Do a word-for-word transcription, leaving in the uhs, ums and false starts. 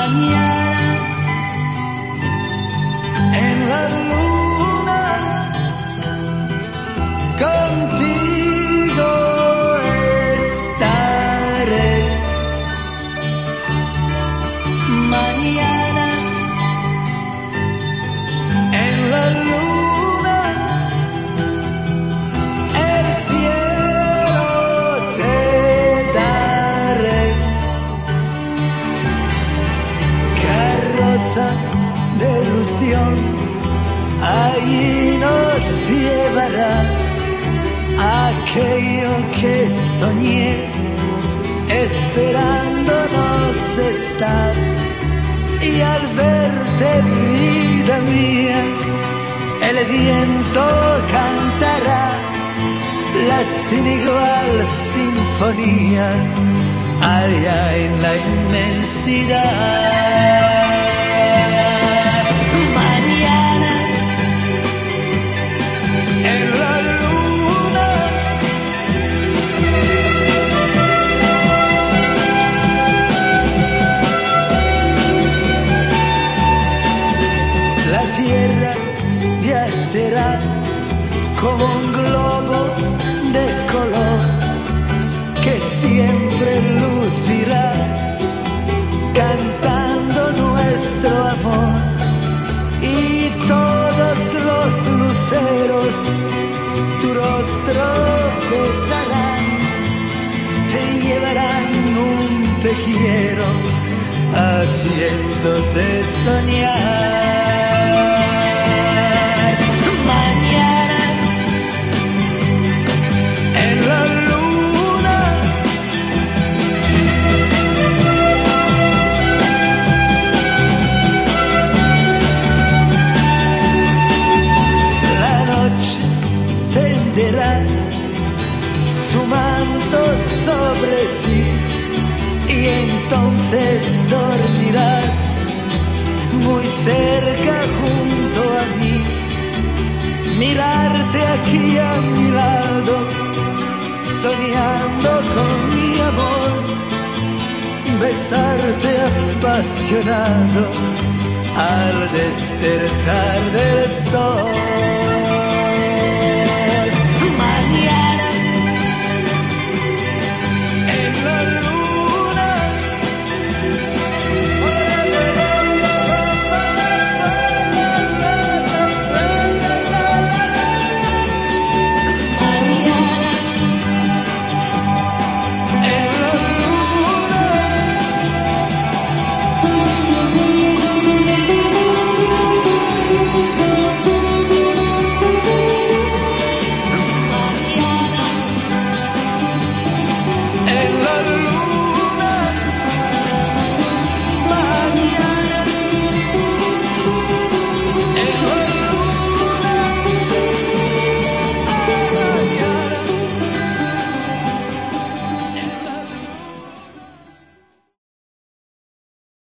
Mañana en la luna contigo estaré. Mañana en la luna el cielo te daré. Carroza de ilusión allí nos llevará aquello que soñé, esperándonos estar. Y al verte, vida mía, el viento cantará la sin igual sinfonía allá en la inmensidad. Mañana en la luna la tierra ya será como un globo de color que siempre lucirá cantando nuestro amor. Y todos los luceros tu rostro besarán, te llevarán un te quiero haciéndote soñar. Mañana en la luna la noche tenderá su manto sobre ti y entonces dormirás muy cerca junto a mí. Mirarte aquí a mi lado, soñando con mi amor, besarte apasionado al despertar del sol.